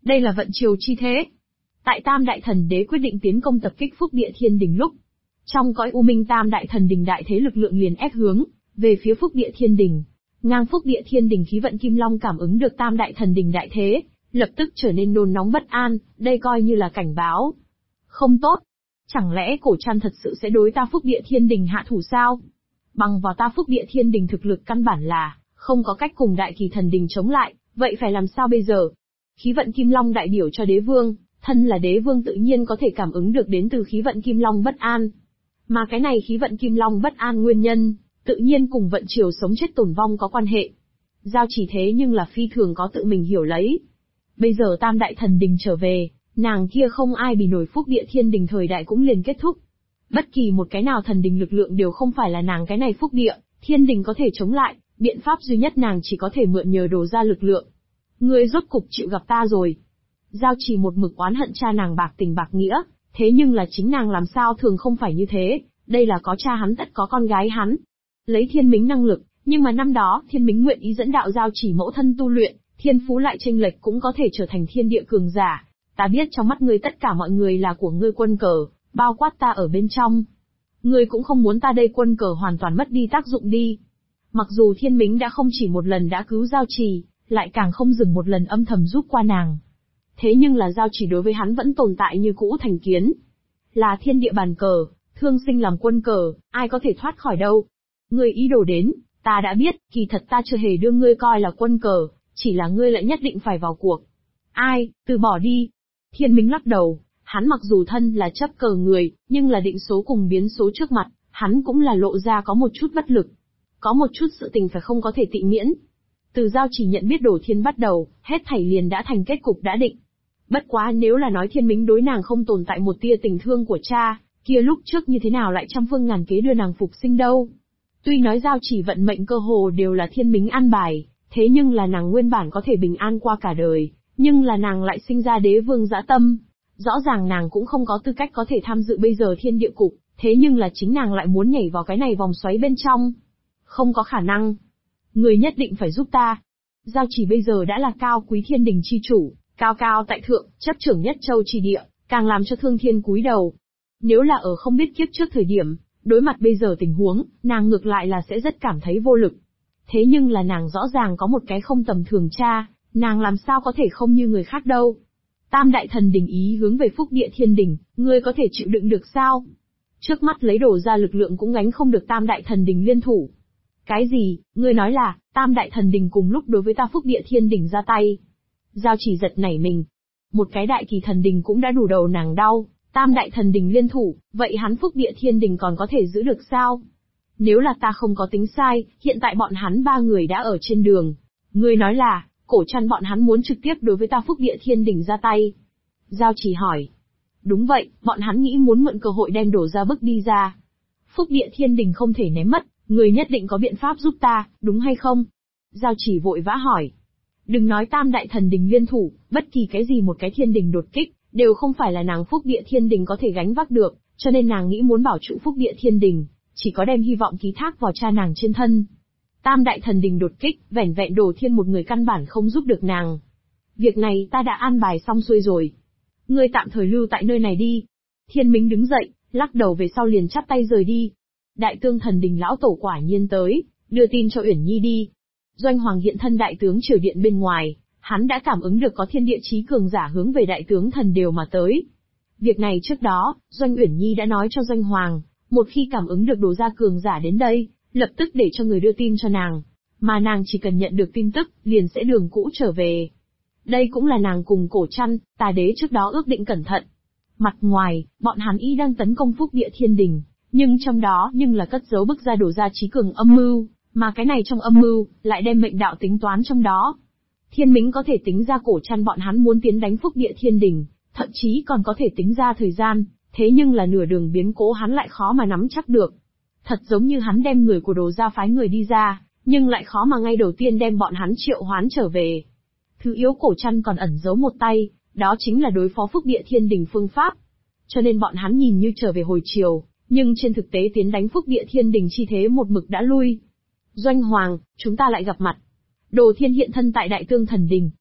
Đây là vận triều chi thế. Tại Tam Đại Thần Đế quyết định tiến công tập kích Phúc Địa Thiên Đình lúc, trong cõi u minh Tam Đại Thần Đình đại thế lực lượng liền ép hướng về phía Phúc Địa Thiên Đình. Ngang Phúc Địa Thiên Đình khí vận Kim Long cảm ứng được Tam Đại Thần Đình đại thế, lập tức trở nên nôn nóng bất an, đây coi như là cảnh báo. Không tốt. Chẳng lẽ Cổ Trăn thật sự sẽ đối ta Phúc Địa Thiên Đình hạ thủ sao? Bằng vào ta Phúc Địa Thiên Đình thực lực căn bản là không có cách cùng Đại Kỳ Thần Đình chống lại, vậy phải làm sao bây giờ? Khí vận Kim Long đại biểu cho đế vương, thân là đế vương tự nhiên có thể cảm ứng được đến từ khí vận Kim Long bất an. Mà cái này khí vận Kim Long bất an nguyên nhân, tự nhiên cùng vận triều sống chết tồn vong có quan hệ. Giao Chỉ thế nhưng là phi thường có tự mình hiểu lấy. Bây giờ Tam Đại Thần Đình trở về, nàng kia không ai bì nổi Phúc Địa Thiên Đình thời đại cũng liền kết thúc. Bất kỳ một cái nào thần đình lực lượng đều không phải là nàng cái này Phúc Địa Thiên Đình có thể chống lại, biện pháp duy nhất nàng chỉ có thể mượn nhờ đồ ra lực lượng. Ngươi rốt cục chịu gặp ta rồi. Giao Chỉ một mực oán hận cha nàng bạc tình bạc nghĩa, thế nhưng là chính nàng làm sao thường không phải như thế, đây là có cha hắn tất có con gái hắn. Lấy Thiên Mính năng lực, nhưng mà năm đó Thiên Mính nguyện ý dẫn đạo Giao Chỉ mẫu thân tu luyện, thiên phú lại chênh lệch cũng có thể trở thành thiên địa cường giả. Ta biết trong mắt ngươi tất cả mọi người là của ngươi quân cờ, bao quát ta ở bên trong. Ngươi cũng không muốn ta đây quân cờ hoàn toàn mất đi tác dụng đi. Mặc dù Thiên Mính đã không chỉ một lần đã cứu Giao Chỉ, lại càng không dừng một lần âm thầm giúp qua nàng. Thế nhưng là Giao Chỉ đối với hắn vẫn tồn tại như cũ thành kiến. Là thiên địa bàn cờ, thương sinh làm quân cờ, ai có thể thoát khỏi đâu. Ngươi ý đồ đến, ta đã biết, kỳ thật ta chưa hề đưa ngươi coi là quân cờ, chỉ là ngươi lại nhất định phải vào cuộc. Ai, từ bỏ đi. Thiên Mính lắc đầu, hắn mặc dù thân là chấp cờ người, nhưng là định số cùng biến số trước mặt, hắn cũng là lộ ra có một chút bất lực. Có một chút sự tình phải không có thể tị miễn. Từ Giao Chỉ nhận biết Đổ Thiên bắt đầu, hết thảy liền đã thành kết cục đã định. Bất quá nếu là nói Thiên Mính đối nàng không tồn tại một tia tình thương của cha, kia lúc trước như thế nào lại trăm phương ngàn kế đưa nàng phục sinh đâu. Tuy nói Giao Chỉ vận mệnh cơ hồ đều là Thiên Mính an bài, thế nhưng là nàng nguyên bản có thể bình an qua cả đời, nhưng là nàng lại sinh ra đế vương dã tâm. Rõ ràng nàng cũng không có tư cách có thể tham dự bây giờ thiên địa cục, thế nhưng là chính nàng lại muốn nhảy vào cái này vòng xoáy bên trong. Không có khả năng. Người nhất định phải giúp ta. Giao Chỉ bây giờ đã là cao quý thiên đình chi chủ, cao cao tại thượng, chấp trưởng nhất châu chi địa, càng làm cho thương thiên cúi đầu. Nếu là ở không biết kiếp trước thời điểm, đối mặt bây giờ tình huống, nàng ngược lại là sẽ rất cảm thấy vô lực. Thế nhưng là nàng rõ ràng có một cái không tầm thường cha, nàng làm sao có thể không như người khác đâu. Tam Đại Thần Đình ý hướng về Phúc Địa Thiên Đình, ngươi có thể chịu đựng được sao? Trước mắt lấy đổ ra lực lượng cũng gánh không được Tam Đại Thần Đình liên thủ. Cái gì, ngươi nói là, Tam Đại Thần Đình cùng lúc đối với ta Phúc Địa Thiên Đình ra tay? Giao Chỉ giật nảy mình. Một cái Đại Kỳ Thần Đình cũng đã đủ đầu nàng đau, Tam Đại Thần Đình liên thủ, vậy hắn Phúc Địa Thiên Đình còn có thể giữ được sao? Nếu là ta không có tính sai, hiện tại bọn hắn ba người đã ở trên đường. Ngươi nói là, Cổ Trăn bọn hắn muốn trực tiếp đối với ta Phúc Địa Thiên Đình ra tay. Giao Chỉ hỏi. Đúng vậy, bọn hắn nghĩ muốn mượn cơ hội đem đổ ra bức đi ra. Phúc Địa Thiên Đình không thể ném mất, người nhất định có biện pháp giúp ta, đúng hay không? Giao Chỉ vội vã hỏi. Đừng nói Tam Đại Thần Đình liên thủ, bất kỳ cái gì một cái thiên đình đột kích, đều không phải là nàng Phúc Địa Thiên Đình có thể gánh vác được, cho nên nàng nghĩ muốn bảo trụ Phúc Địa Thiên Đình, chỉ có đem hy vọng ký thác vào cha nàng trên thân. Tam Đại Thần Đình đột kích, vẻn vẹn Đồ Thiên một người căn bản không giúp được nàng. Việc này ta đã an bài xong xuôi rồi. Ngươi tạm thời lưu tại nơi này đi. Thiên Mính đứng dậy, lắc đầu về sau liền chắp tay rời đi. Đại Tương Thần Đình lão tổ quả nhiên tới, đưa tin cho Uyển Nhi đi. Doanh Hoàng hiện thân Đại Tướng Triều Điện bên ngoài, hắn đã cảm ứng được có thiên địa chí cường giả hướng về Đại Tướng Thần đều mà tới. Việc này trước đó, Doanh Uyển Nhi đã nói cho Doanh Hoàng, một khi cảm ứng được đồ gia cường giả đến đây, lập tức để cho người đưa tin cho nàng, mà nàng chỉ cần nhận được tin tức, liền sẽ đường cũ trở về. Đây cũng là nàng cùng Cổ Trăn, Tà Đế trước đó ước định cẩn thận. Mặt ngoài, bọn hắn y đang tấn công Phúc Địa Thiên Đình, nhưng trong đó là cất giấu bức ra đổ ra chí cường âm mưu, mà cái này trong âm mưu, lại đem mệnh đạo tính toán trong đó. Thiên Mính có thể tính ra Cổ Trăn bọn hắn muốn tiến đánh Phúc Địa Thiên Đình, thậm chí còn có thể tính ra thời gian, thế nhưng là nửa đường biến cố hắn lại khó mà nắm chắc được. Thật giống như hắn đem người của Đồ gia phái người đi ra, nhưng lại khó mà ngay đầu tiên đem bọn hắn triệu hoán trở về. Thứ yếu Cổ Trăn còn ẩn giấu một tay, đó chính là đối phó Phúc Địa Thiên Đình phương pháp. Cho nên bọn hắn nhìn như trở về hồi chiều, nhưng trên thực tế tiến đánh Phúc Địa Thiên Đình chi thế một mực đã lui. Doanh Hoàng, chúng ta lại gặp mặt. Đồ Thiên hiện thân tại Đại Tương Thần Đình.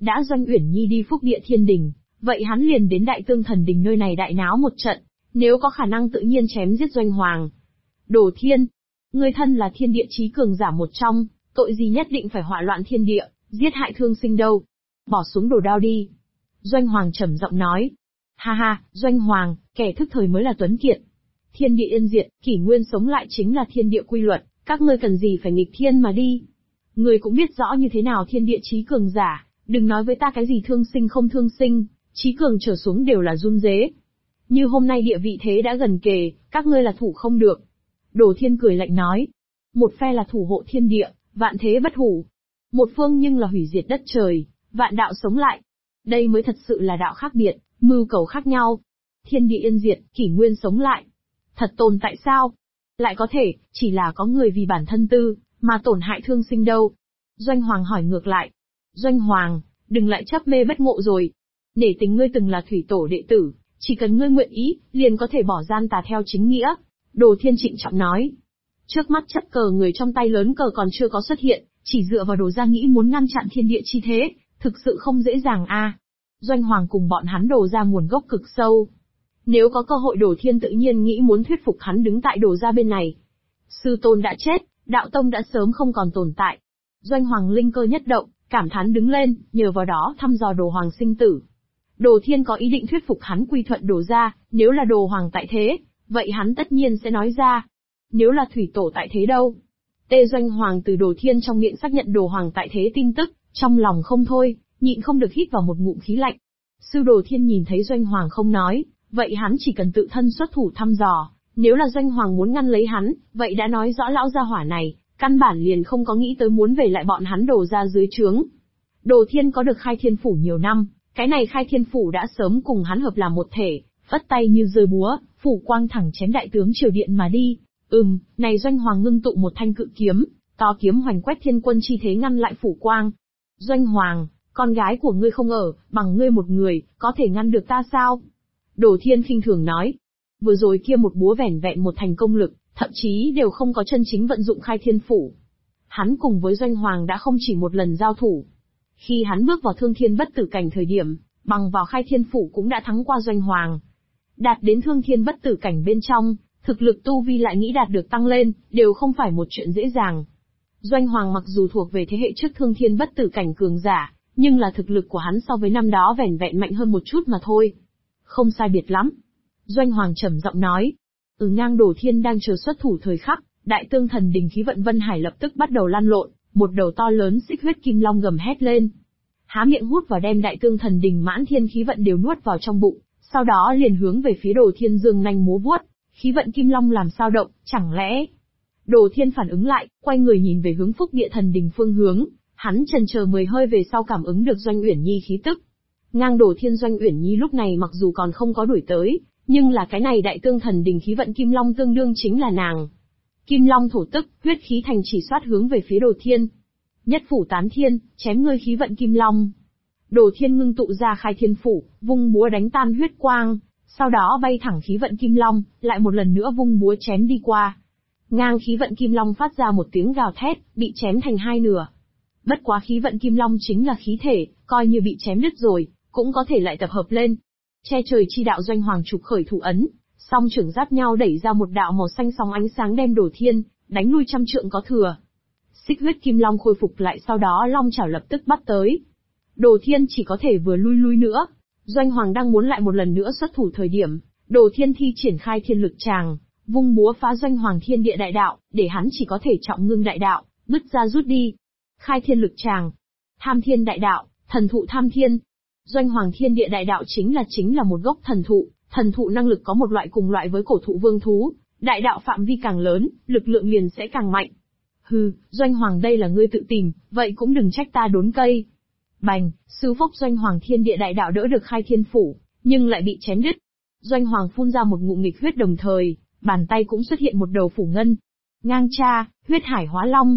Đã Doanh Uyển Nhi đi Phúc Địa Thiên Đình, vậy hắn liền đến Đại Tương Thần Đình nơi này đại náo một trận, nếu có khả năng tự nhiên chém giết Doanh Hoàng. Đồ Thiên, ngươi thân là thiên địa chí cường giả một trong, tội gì nhất định phải họa loạn thiên địa, giết hại thương sinh đâu. Bỏ xuống đồ đao đi. Doanh Hoàng trầm giọng nói. Ha ha, Doanh Hoàng, kẻ thức thời mới là tuấn kiệt. Thiên địa yên diệt, kỷ nguyên sống lại chính là thiên địa quy luật, các ngươi cần gì phải nghịch thiên mà đi. Ngươi cũng biết rõ như thế nào thiên địa chí cường giả, đừng nói với ta cái gì thương sinh không thương sinh, chí cường trở xuống đều là run rế. Như hôm nay địa vị thế đã gần kề, các ngươi là thủ không được. Đồ Thiên cười lạnh nói. Một phe là thủ hộ thiên địa, vạn thế bất hủ. Một phương nhưng là hủy diệt đất trời, vạn đạo sống lại. Đây mới thật sự là đạo khác biệt, mưu cầu khác nhau. Thiên địa yên diệt, kỷ nguyên sống lại. Thật tồn tại sao? Lại có thể, chỉ là có người vì bản thân tư, mà tổn hại thương sinh đâu? Doanh Hoàng hỏi ngược lại. Doanh Hoàng, đừng lại chấp mê bất ngộ rồi. Nể tình ngươi từng là thủy tổ đệ tử, chỉ cần ngươi nguyện ý, liền có thể bỏ gian tà theo chính nghĩa. Đồ Thiên trịnh trọng nói. Trước mắt chấp cờ người trong tay lớn cờ còn chưa có xuất hiện, chỉ dựa vào Đồ gia nghĩ muốn ngăn chặn thiên địa chi thế, thực sự không dễ dàng a. Doanh Hoàng cùng bọn hắn Đồ gia nguồn gốc cực sâu. Nếu có cơ hội Đồ Thiên tự nhiên nghĩ muốn thuyết phục hắn đứng tại Đồ gia bên này. Sư tôn đã chết, đạo tông đã sớm không còn tồn tại. Doanh Hoàng linh cơ nhất động, cảm thán đứng lên, nhờ vào đó thăm dò Đồ Hoàng sinh tử. Đồ Thiên có ý định thuyết phục hắn quy thuận Đồ gia, nếu là Đồ Hoàng tại thế, vậy hắn tất nhiên sẽ nói ra. Nếu là thủy tổ tại thế đâu? Tê Doanh Hoàng từ Đồ Thiên trong miệng xác nhận Đồ Hoàng tại thế tin tức, trong lòng không thôi, nhịn không được hít vào một ngụm khí lạnh. Sư Đồ Thiên nhìn thấy Doanh Hoàng không nói, vậy hắn chỉ cần tự thân xuất thủ thăm dò, nếu là Doanh Hoàng muốn ngăn lấy hắn, vậy đã nói rõ lão gia hỏa này, căn bản liền không có nghĩ tới muốn về lại bọn hắn Đồ gia dưới trướng. Đồ Thiên có được Khai Thiên Phủ nhiều năm, cái này Khai Thiên Phủ đã sớm cùng hắn hợp làm một thể, phất tay như giơ búa, phủ quang thẳng chém đại tướng triều điện mà đi. Này Doanh Hoàng ngưng tụ một thanh cự kiếm, to kiếm hoành quét thiên quân chi thế ngăn lại phủ quang. Doanh Hoàng, con gái của ngươi không ở, bằng ngươi một người, có thể ngăn được ta sao? Đồ Thiên khinh thường nói. Vừa rồi kia một búa vẻn vẹn một thành công lực, thậm chí đều không có chân chính vận dụng Khai Thiên Phủ. Hắn cùng với Doanh Hoàng đã không chỉ một lần giao thủ. Khi hắn bước vào Thương Thiên bất tử cảnh thời điểm, bằng vào Khai Thiên Phủ cũng đã thắng qua Doanh Hoàng. Đạt đến Thương Thiên bất tử cảnh bên trong, thực lực tu vi lại nghĩ đạt được tăng lên, đều không phải một chuyện dễ dàng. Doanh Hoàng mặc dù thuộc về thế hệ trước Thương Thiên bất tử cảnh cường giả, nhưng là thực lực của hắn so với năm đó vẻn vẹn mạnh hơn một chút mà thôi. Không sai biệt lắm. Doanh Hoàng trầm giọng nói. Ngang Đồ Thiên đang chờ xuất thủ thời khắc, Đại Tương Thần Đình khí vận Vân Hải lập tức bắt đầu lăn lộn, một đầu to lớn xích huyết kim long gầm hét lên. Há miệng hút vào đem Đại Tương Thần Đình mãn thiên khí vận đều nuốt vào trong bụng, sau đó liền hướng về phía Đồ Thiên dương nanh múa vuốt, khí vận kim long làm sao động, chẳng lẽ? Đồ Thiên phản ứng lại, quay người nhìn về hướng Phúc Địa Thần Đình phương hướng, hắn chần chờ 10 hơi về sau cảm ứng được Doanh Uyển Nhi khí tức. Ngang Đồ Thiên Doanh Uyển Nhi lúc này mặc dù còn không có đuổi tới, nhưng là cái này Đại Tương Thần Đình khí vận kim long tương đương chính là nàng. Kim long thổ tức, huyết khí thành chỉ xoát hướng về phía Đồ Thiên. Nhất phủ tán thiên, chém ngươi khí vận kim long. Đồ Thiên ngưng tụ ra Khai Thiên Phủ, vung búa đánh tan huyết quang, sau đó bay thẳng khí vận kim long, lại một lần nữa vung búa chém đi qua. Ngang khí vận kim long phát ra một tiếng gào thét, bị chém thành hai nửa. Bất quá khí vận kim long chính là khí thể, coi như bị chém đứt rồi, cũng có thể lại tập hợp lên. Che trời chi đạo Doanh Hoàng trục khởi thủ ấn, song trưởng giáp nhau đẩy ra một đạo màu xanh sóng ánh sáng đem Đồ Thiên đánh lui trăm trượng có thừa. Xích huyết kim long khôi phục lại, sau đó long chảo lập tức bắt tới. Đồ Thiên chỉ có thể vừa lui nữa. Doanh Hoàng đang muốn lại một lần nữa xuất thủ thời điểm, Đồ Thiên thi triển Khai Thiên Lực Tràng, vung búa phá Doanh Hoàng thiên địa đại đạo, để hắn chỉ có thể trọng ngưng đại đạo, bứt ra rút đi. Khai Thiên Lực Tràng, Tham Thiên đại đạo, thần thụ Tham Thiên. Doanh Hoàng thiên địa đại đạo chính là một gốc thần thụ năng lực có một loại cùng loại với cổ thụ vương thú, đại đạo phạm vi càng lớn, lực lượng liền sẽ càng mạnh. Hừ, Doanh Hoàng đây là ngươi tự tìm, vậy cũng đừng trách ta đốn cây. Bành, sư phốc Doanh Hoàng thiên địa đại đạo đỡ được Khai Thiên Phủ, nhưng lại bị chém đứt. Doanh Hoàng phun ra một ngụm nghịch huyết, đồng thời, bàn tay cũng xuất hiện một đầu phủ ngân. Ngang cha, huyết hải hóa long,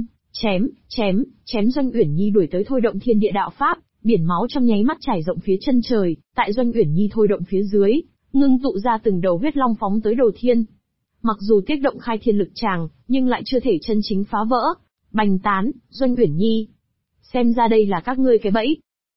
chém Doanh Uyển Nhi đuổi tới thôi động thiên địa đạo pháp, biển máu trong nháy mắt trải rộng phía chân trời, tại Doanh Uyển Nhi thôi động phía dưới, ngưng tụ ra từng đầu huyết long phóng tới Đồ Thiên. Mặc dù tiết động Khai Thiên Lực Tràng, nhưng lại chưa thể chân chính phá vỡ. Bành tán, Doanh Uyển Nhi. Xem ra đây là các ngươi cái bẫy.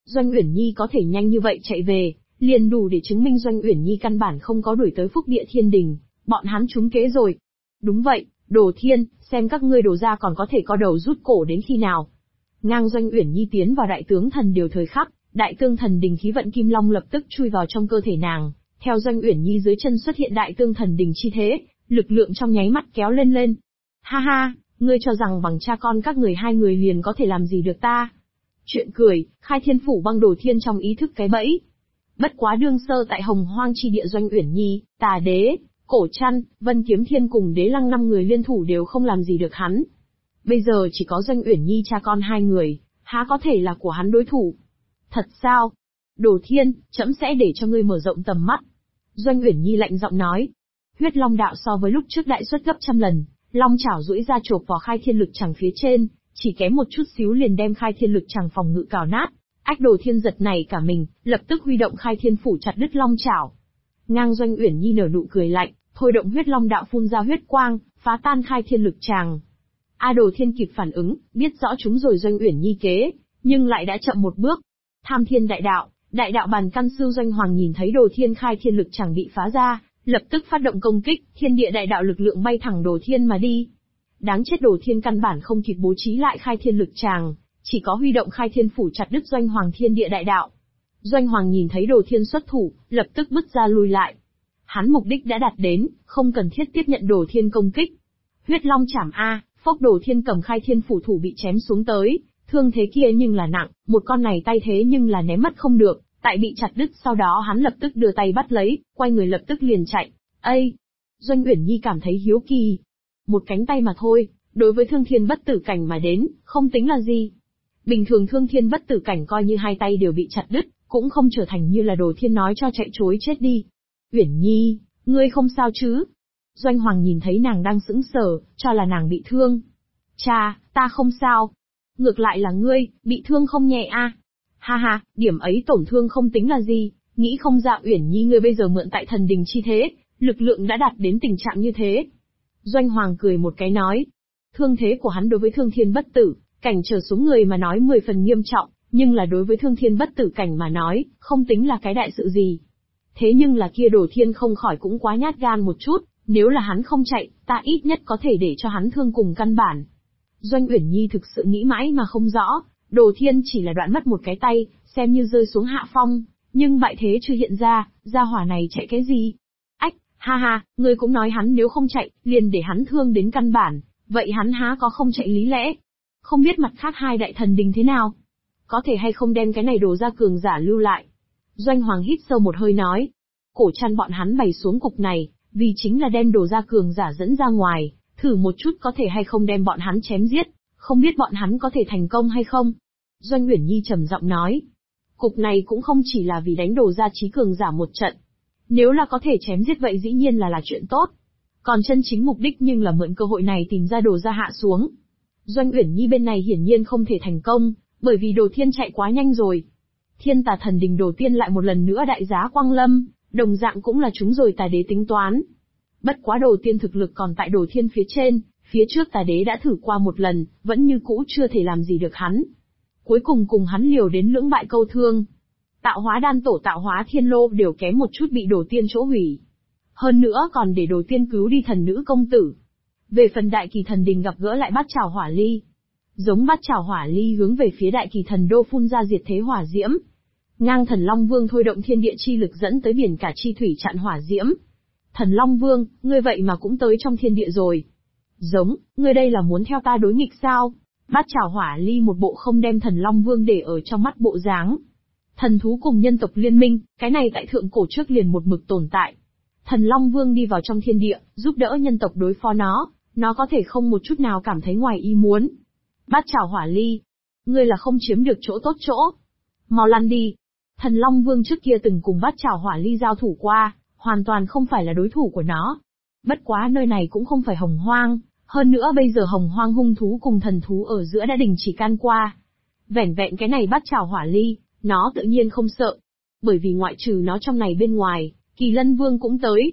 Doanh Uyển Nhi có thể nhanh như vậy chạy về, liền đủ để chứng minh Doanh Uyển Nhi căn bản không có đuổi tới Phúc Địa Thiên Đình, bọn hắn trúng kế rồi. Đúng vậy, Đồ Thiên, xem các ngươi Đồ gia còn có thể co đầu rút cổ đến khi nào. Ngang Doanh Uyển Nhi tiến vào đại tướng thần điều thời khắc, đại tương thần đình khí vận kim long lập tức chui vào trong cơ thể nàng, theo Doanh Uyển Nhi dưới chân xuất hiện đại tương thần đình chi thế, lực lượng trong nháy mắt kéo lên lên. Ha ha, ngươi cho rằng bằng cha con các người hai người liền có thể làm gì được ta? Chuyện cười, Khai Thiên Phủ băng Đồ Thiên trong ý thức cái bẫy. Bất quá đương sơ tại Hồng Hoang chi địa Doanh Uyển Nhi, Tà Đế, Cổ Trăn, Vân Kiếm Thiên cùng Đế Lăng 5 người liên thủ đều không làm gì được hắn. Bây giờ chỉ có Doanh Uyển Nhi cha con hai người, há có thể là của hắn đối thủ? Thật sao? Đồ Thiên, trẫm sẽ để cho ngươi mở rộng tầm mắt. Doanh Uyển Nhi lạnh giọng nói. Huyết Long đạo so với lúc trước đại suất gấp trăm lần, long chảo duỗi ra chộp vào Khai Thiên Lực Chàng phía trên, chỉ kém một chút xíu liền đem Khai Thiên Lực Chàng phòng ngự cào nát. Ách Đồ Thiên giật này cả mình, lập tức huy động Khai Thiên Phủ chặt đứt long chảo. Ngang Doanh Uyển Nhi nở nụ cười lạnh, thôi động Huyết Long đạo phun ra huyết quang, phá tan Khai Thiên Lực Chàng. A Đồ Thiên kịp phản ứng, biết rõ chúng rồi Doanh Uyển Nhi kế, nhưng lại đã chậm một bước. Tham Thiên Đại đạo bàn căn sư Doanh Hoàng nhìn thấy Đồ Thiên Khai Thiên Lực Chàng bị phá ra, lập tức phát động công kích, thiên địa đại đạo lực lượng bay thẳng Đồ Thiên mà đi. Đáng chết, Đồ Thiên căn bản không kịp bố trí lại Khai Thiên Lực Chàng, chỉ có huy động Khai Thiên Phủ chặt đứt Doanh Hoàng thiên địa đại đạo. Doanh Hoàng nhìn thấy Đồ Thiên xuất thủ, lập tức bứt ra lui lại. Hắn mục đích đã đạt đến, không cần thiết tiếp nhận Đồ Thiên công kích. Huyết Long chảm a, phốc, Đồ Thiên cầm Khai Thiên Phủ thủ bị chém xuống tới, thương thế kia nhưng là nặng, một con này tay thế nhưng là ném mất không được, tại bị chặt đứt sau đó hắn lập tức đưa tay bắt lấy, quay người lập tức liền chạy. Ây! Doanh Uyển Nhi cảm thấy hiếu kỳ. Một cánh tay mà thôi, đối với thương thiên bất tử cảnh mà đến, không tính là gì. Bình thường thương thiên bất tử cảnh coi như hai tay đều bị chặt đứt, cũng không trở thành như là Đồ Thiên nói cho chạy chối chết đi. Uyển Nhi, ngươi không sao chứ? Doanh Hoàng nhìn thấy nàng đang sững sờ, cho là nàng bị thương. Cha, ta không sao. Ngược lại là ngươi, bị thương không nhẹ a. Ha ha, điểm ấy tổn thương không tính là gì, nghĩ không ra Uyển Nhi ngươi bây giờ mượn tại thần đình chi thế, lực lượng đã đạt đến tình trạng như thế. Doanh Hoàng cười một cái nói, thương thế của hắn đối với thương thiên bất tử cảnh trở xuống người mà nói 10 phần nghiêm trọng, nhưng là đối với thương thiên bất tử cảnh mà nói, không tính là cái đại sự gì. Thế nhưng là kia Đồ Thiên không khỏi cũng quá nhát gan một chút, nếu là hắn không chạy, ta ít nhất có thể để cho hắn thương cùng căn bản. Doanh Uyển Nhi thực sự nghĩ mãi mà không rõ, Đồ Thiên chỉ là đoạn mất một cái tay, xem như rơi xuống hạ phong, nhưng bại thế chưa hiện ra, gia hỏa này chạy cái gì? Ách, ha ha, ngươi cũng nói hắn nếu không chạy, liền để hắn thương đến căn bản, vậy hắn há có không chạy lý lẽ? Không biết mặt khác hai đại thần đình thế nào? Có thể hay không đem cái này Đồ gia cường giả lưu lại? Doanh Hoàng hít sâu một hơi nói. Cổ Trăn bọn hắn bày xuống cục này, vì chính là đem Đồ gia cường giả dẫn ra ngoài, thử một chút có thể hay không đem bọn hắn chém giết, không biết bọn hắn có thể thành công hay không? Doanh Uyển Nhi trầm giọng nói. Cục này cũng không chỉ là vì đánh Đồ gia chí cường giả một trận. Nếu là có thể chém giết vậy dĩ nhiên là chuyện tốt. Còn chân chính mục đích nhưng là mượn cơ hội này tìm ra Đồ gia hạ xuống. Doanh Uyển Nhi bên này hiển nhiên không thể thành công, bởi vì Đồ Thiên chạy quá nhanh rồi. Thiên Tà Thần Đình Đồ Tiên lại một lần nữa đại giá quang lâm, đồng dạng cũng là chúng rồi Tà Đế tính toán. Bất quá Đồ Tiên thực lực còn tại Đồ Thiên phía trên, phía trước Tà Đế đã thử qua một lần, vẫn như cũ chưa thể làm gì được hắn. Cuối cùng hắn liều đến lưỡng bại câu thương. Tạo hóa đan tổ tạo hóa thiên lô đều kém một chút bị Đồ Tiên chỗ hủy. Hơn nữa còn để Đồ Tiên cứu đi thần nữ công tử. Về phần Đại Kỳ Thần Đình gặp gỡ lại Bát Chảo Hỏa Ly. Giống Bát Chảo Hỏa Ly hướng về phía Đại Kỳ Thần Đô phun ra diệt thế hỏa diễm. Ngang Thần Long Vương thôi động thiên địa chi lực dẫn tới biển cả chi thủy chặn hỏa diễm. Thần Long Vương, ngươi vậy mà cũng tới trong thiên địa rồi. Giống, ngươi đây là muốn theo ta đối nghịch sao? Bát Chảo Hỏa Ly một bộ không đem Thần Long Vương để ở trong mắt bộ dáng. Thần thú cùng nhân tộc liên minh, cái này tại thượng cổ trước liền một mực tồn tại. Thần Long Vương đi vào trong thiên địa, giúp đỡ nhân tộc đối phó nó có thể không một chút nào cảm thấy ngoài ý muốn. Bát Chảo Hỏa Ly, ngươi là không chiếm được chỗ tốt chỗ. Mau lăn đi. Thần Long Vương trước kia từng cùng Bát Chảo Hỏa Ly giao thủ qua, hoàn toàn không phải là đối thủ của nó. Bất quá nơi này cũng không phải Hồng Hoang, hơn nữa bây giờ Hồng Hoang hung thú cùng thần thú ở giữa đã đình chỉ can qua. Vẻn vẹn cái này Bát Chảo Hỏa Ly, nó tự nhiên không sợ. Bởi vì ngoại trừ nó trong này bên ngoài, Kỳ Lân Vương cũng tới.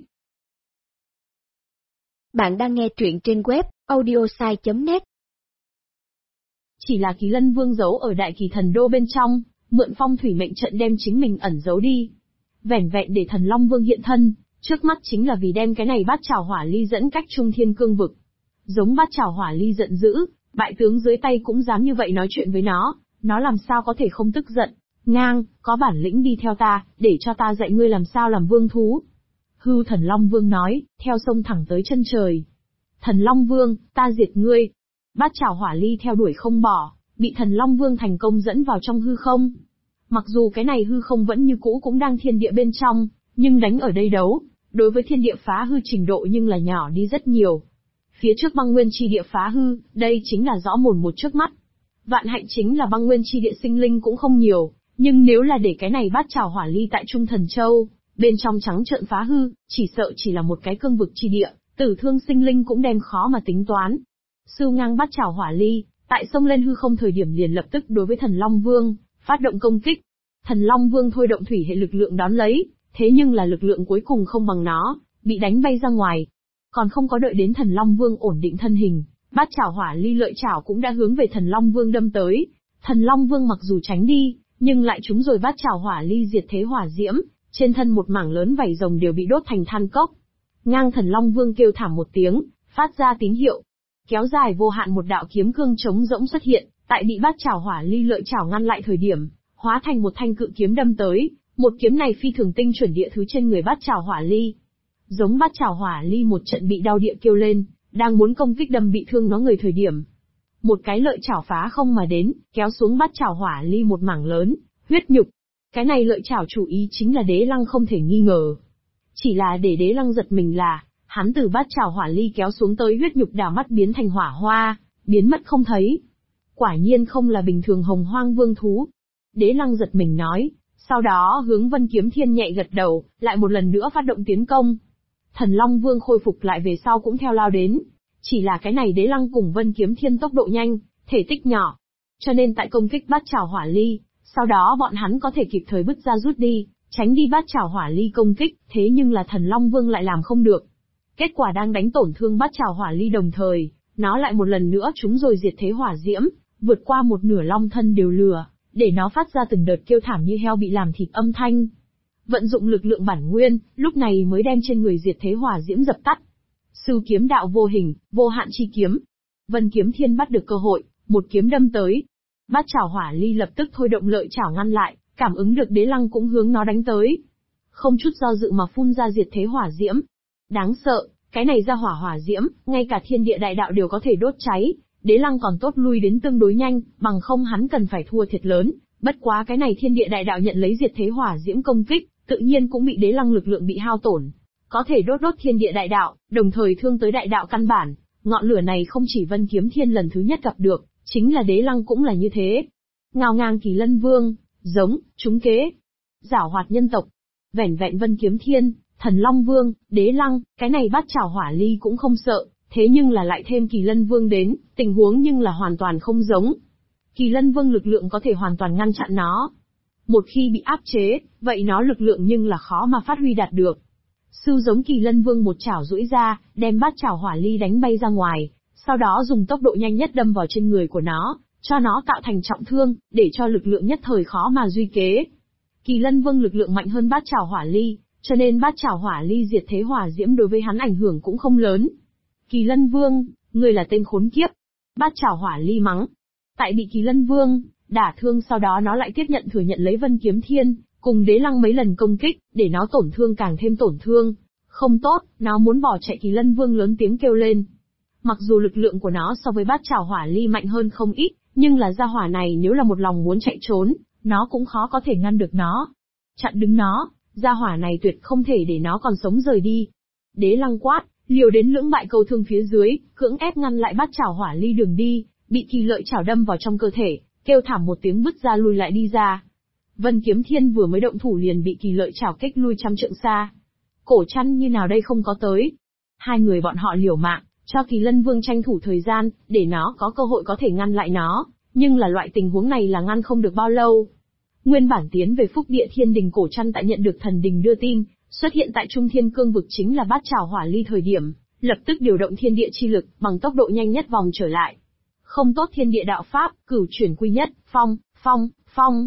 Bạn đang nghe truyện trên web audiosai.net. Chỉ là Kỳ Lân Vương giấu ở Đại Kỳ Thần Đô bên trong, mượn phong thủy mệnh trận đem chính mình ẩn giấu đi. Vẻn vẹn để Thần Long Vương hiện thân, trước mắt chính là vì đem cái này Bát Chảo Hỏa Ly dẫn cách Trung Thiên Cương vực. Giống Bát Chảo Hỏa Ly giận dữ, bại tướng dưới tay cũng dám như vậy nói chuyện với nó làm sao có thể không tức giận. Ngang, có bản lĩnh đi theo ta, để cho ta dạy ngươi làm sao làm vương thú. Hưu Thần Long Vương nói, theo sông thẳng tới chân trời. Thần Long Vương, ta diệt ngươi. Bát Chảo Hỏa Ly theo đuổi không bỏ, bị Thần Long Vương thành công dẫn vào trong hư không. Mặc dù cái này hư không vẫn như cũ cũng đang thiên địa bên trong, nhưng đánh ở đây đấu, đối với thiên địa phá hư trình độ nhưng là nhỏ đi rất nhiều. Phía trước băng nguyên chi địa phá hư, đây chính là rõ mồn một trước mắt. Vạn hạnh chính là băng nguyên chi địa sinh linh cũng không nhiều, nhưng nếu là để cái này Bát Chảo Hỏa Ly tại Trung Thần Châu, bên trong trắng trợn phá hư, chỉ sợ chỉ là một cái cương vực chi địa, tử thương sinh linh cũng đem khó mà tính toán. Sưu Ngang Bát Chảo Hỏa Ly, tại sông lên hư không thời điểm liền lập tức đối với Thần Long Vương, phát động công kích. Thần Long Vương thôi động thủy hệ lực lượng đón lấy, thế nhưng là lực lượng cuối cùng không bằng nó, bị đánh bay ra ngoài. Còn không có đợi đến Thần Long Vương ổn định thân hình, Bát Chảo Hỏa Ly lợi chảo cũng đã hướng về Thần Long Vương đâm tới. Thần Long Vương mặc dù tránh đi, nhưng lại trúng rồi Bát Chảo Hỏa Ly diệt thế hỏa diễm, trên thân một mảng lớn vảy rồng đều bị đốt thành than cốc. Ngang Thần Long Vương kêu thảm một tiếng, phát ra tín hiệu. Kéo dài vô hạn một đạo kiếm cương trống rỗng xuất hiện, tại bị Bát Chảo Hỏa Ly lợi chảo ngăn lại thời điểm, hóa thành một thanh cự kiếm đâm tới, một kiếm này phi thường tinh chuẩn địa thứ trên người Bát Chảo Hỏa Ly. Giống Bát Chảo Hỏa Ly một trận bị đau địa kêu lên, đang muốn công kích đâm bị thương nó người thời điểm. Một cái lợi chảo phá không mà đến, kéo xuống Bát Chảo Hỏa Ly một mảng lớn, huyết nhục. Cái này lợi chảo chủ ý chính là Đế Lăng không thể nghi ngờ. Chỉ là để Đế Lăng giật mình là, hắn từ Bát Chảo Hỏa Ly kéo xuống tới huyết nhục đảo mắt biến thành hỏa hoa, biến mất không thấy. Quả nhiên không là bình thường hồng hoang vương thú. Đế Lăng giật mình nói, sau đó hướng Vân Kiếm Thiên nhẹ gật đầu, lại một lần nữa phát động tiến công. Thần Long Vương khôi phục lại về sau cũng theo lao đến. Chỉ là cái này Đế Lăng cùng Vân Kiếm Thiên tốc độ nhanh, thể tích nhỏ. Cho nên tại công kích Bát Chảo Hỏa Ly, sau đó bọn hắn có thể kịp thời bứt ra rút đi, tránh đi Bát Chảo Hỏa Ly công kích, thế nhưng là Thần Long Vương lại làm không được. Kết quả đang đánh tổn thương Bát Chảo Hỏa Ly đồng thời, nó lại một lần nữa trúng rồi diệt thế hỏa diễm, vượt qua một nửa long thân đều lửa, để nó phát ra từng đợt kêu thảm như heo bị làm thịt âm thanh. Vận dụng lực lượng bản nguyên, lúc này mới đem trên người diệt thế hỏa diễm dập tắt. Sưu kiếm đạo vô hình, vô hạn chi kiếm. Vân Kiếm Thiên bắt được cơ hội, một kiếm đâm tới. Bát Chảo Hỏa Ly lập tức thôi động lợi chảo ngăn lại, cảm ứng được Đế Lăng cũng hướng nó đánh tới. Không chút do dự mà phun ra diệt thế hỏa diễm. Đáng sợ, cái này ra hỏa diễm, ngay cả thiên địa đại đạo đều có thể đốt cháy. Đế Lăng còn tốt lui đến tương đối nhanh, bằng không hắn cần phải thua thiệt lớn. Bất quá cái này thiên địa đại đạo nhận lấy diệt thế hỏa diễm công kích, tự nhiên cũng bị Đế Lăng lực lượng bị hao tổn. Có thể đốt thiên địa đại đạo, đồng thời thương tới đại đạo căn bản. Ngọn lửa này không chỉ Vân Kiếm Thiên lần thứ nhất gặp được, chính là Đế Lăng cũng là như thế. Ngao ngang Kỳ Lân Vương, giống, trúng kế. Giảo hoạt nhân tộc. Vẻn vẹn Vân Kiếm Thiên, Thần Long Vương, Đế Lăng, cái này Bát Chảo Hỏa Ly cũng không sợ, thế nhưng là lại thêm Kỳ Lân Vương đến, tình huống nhưng là hoàn toàn không giống. Kỳ Lân Vương lực lượng có thể hoàn toàn ngăn chặn nó. Một khi bị áp chế, vậy nó lực lượng nhưng là khó mà phát huy đạt được. Sưu giống Kỳ Lân Vương một chảo duỗi ra, đem Bát Chảo Hỏa Ly đánh bay ra ngoài, sau đó dùng tốc độ nhanh nhất đâm vào trên người của nó, cho nó tạo thành trọng thương, để cho lực lượng nhất thời khó mà duy kế. Kỳ Lân Vương lực lượng mạnh hơn Bát Chảo Hỏa Ly, cho nên Bát Chảo Hỏa Ly diệt thế hỏa diễm đối với hắn ảnh hưởng cũng không lớn. Kỳ Lân Vương, ngươi là tên khốn kiếp. Bát Chảo Hỏa Ly mắng. Tại bị Kỳ Lân Vương đả thương sau đó nó lại tiếp nhận thừa nhận lấy Vân Kiếm Thiên, cùng Đế Lăng mấy lần công kích, để nó tổn thương càng thêm tổn thương. Không tốt, nó muốn bỏ chạy. Kỳ Lân Vương lớn tiếng kêu lên. Mặc dù lực lượng của nó so với Bát Chảo Hỏa Ly mạnh hơn không ít, nhưng là gia hỏa này nếu là một lòng muốn chạy trốn, nó cũng khó có thể ngăn được nó. Chặn đứng nó, gia hỏa này tuyệt không thể để nó còn sống rời đi. Đế Lăng quát, liều đến lưỡng bại câu thương phía dưới, cưỡng ép ngăn lại Bát Chảo Hỏa Ly đường đi, bị Kỳ lợi chảo đâm vào trong cơ thể, kêu thảm một tiếng bứt ra lui lại đi ra. Vân Kiếm Thiên vừa mới động thủ liền bị Kỳ lợi chảo kích lui trăm trượng xa. Cổ Trăn như nào đây không có tới. Hai người bọn họ liều mạng, cho Kỳ Lân Vương tranh thủ thời gian, để nó có cơ hội có thể ngăn lại nó, nhưng là loại tình huống này là ngăn không được bao lâu. Nguyên bản tiến về Phúc Địa Thiên Đình Cổ Trăn tại nhận được thần đình đưa tin, xuất hiện tại Trung Thiên Cương vực chính là Bát Chảo Hỏa Ly thời điểm, lập tức điều động thiên địa chi lực, bằng tốc độ nhanh nhất vòng trở lại. Không tốt thiên địa đạo pháp, cửu chuyển quy nhất, phong.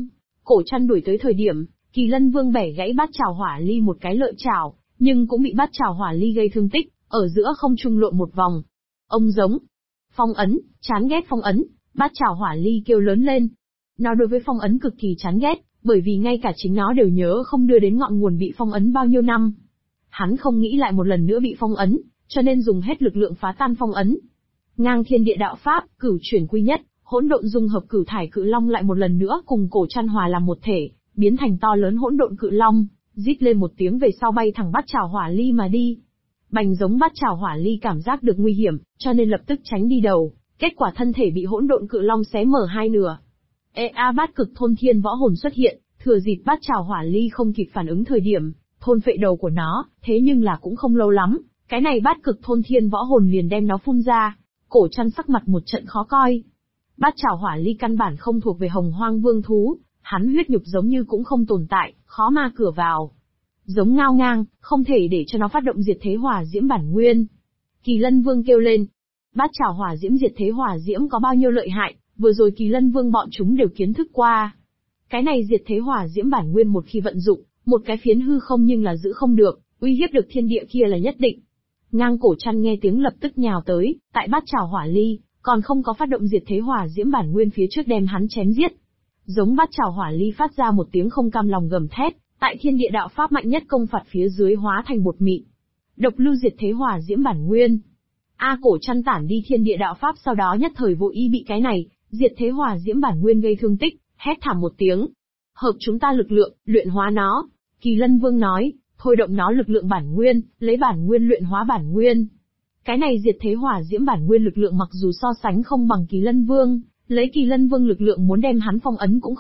Cổ Trăn đuổi tới thời điểm, Kỳ Lân Vương bẻ gãy bát chảo hỏa ly một cái lợi chảo, nhưng cũng bị bát chảo hỏa ly gây thương tích, ở giữa không trung lộn một vòng. Ông giống. Phong ấn, chán ghét phong ấn, bát chảo hỏa ly kêu lớn lên. Nó đối với phong ấn cực kỳ chán ghét, bởi vì ngay cả chính nó đều nhớ không đưa đến ngọn nguồn bị phong ấn bao nhiêu năm. Hắn không nghĩ lại một lần nữa bị phong ấn, cho nên dùng hết lực lượng phá tan phong ấn. Ngang thiên địa đạo pháp, cửu chuyển quy nhất, hỗn độn dung hợp cửu thải cự long lại một lần nữa cùng Cổ Trăn hòa làm một thể, biến thành to lớn hỗn độn cự long, rít lên một tiếng về sau bay thẳng bát chảo hỏa ly mà đi. Bành giống bát chảo hỏa ly cảm giác được nguy hiểm, cho nên lập tức tránh đi đầu, kết quả thân thể bị hỗn độn cự long xé mở hai nửa. Bát cực thôn thiên võ hồn xuất hiện, thừa dịp bát chảo hỏa ly không kịp phản ứng thời điểm, thôn phệ đầu của nó, thế nhưng là cũng không lâu lắm, cái này bát cực thôn thiên võ hồn liền đem nó phun ra. Cổ Trăn sắc mặt một trận khó coi. Bát chảo hỏa ly căn bản không thuộc về Hồng Hoang Vương thú, hắn huyết nhục giống như cũng không tồn tại, khó ma cửa vào. Giống ngao ngang, không thể để cho nó phát động diệt thế hỏa diễm bản nguyên. Kỳ Lân Vương kêu lên. Bát chảo hỏa diễm diệt thế hỏa diễm có bao nhiêu lợi hại, vừa rồi Kỳ Lân Vương bọn chúng đều kiến thức qua. Cái này diệt thế hỏa diễm bản nguyên một khi vận dụng, một cái phiến hư không nhưng là giữ không được, uy hiếp được thiên địa kia là nhất định. Ngang Cổ Trăn nghe tiếng lập tức nhào tới, tại bát chảo hỏa ly, còn không có phát động diệt thế hỏa diễm bản nguyên phía trước đem hắn chém giết. Giống bát chảo hỏa ly phát ra một tiếng không cam lòng gầm thét, tại thiên địa đạo pháp mạnh nhất công phạt phía dưới hóa thành bột mịn. Độc lưu diệt thế hỏa diễm bản nguyên. Cổ Trăn tản đi thiên địa đạo pháp sau đó nhất thời vô ý bị cái này, diệt thế hỏa diễm bản nguyên gây thương tích, hét thảm một tiếng. Hợp chúng ta lực lượng, luyện hóa nó. Kỳ Lân Vương nói, thôi động nó lực lượng bản nguyên, lấy bản nguyên luyện hóa bản nguyên. Cái này diệt thế hỏa diễm bản nguyên lực lượng mặc dù so sánh không bằng Kỳ Lân Vương, lấy Kỳ Lân Vương lực lượng muốn đem hắn phong ấn cũng không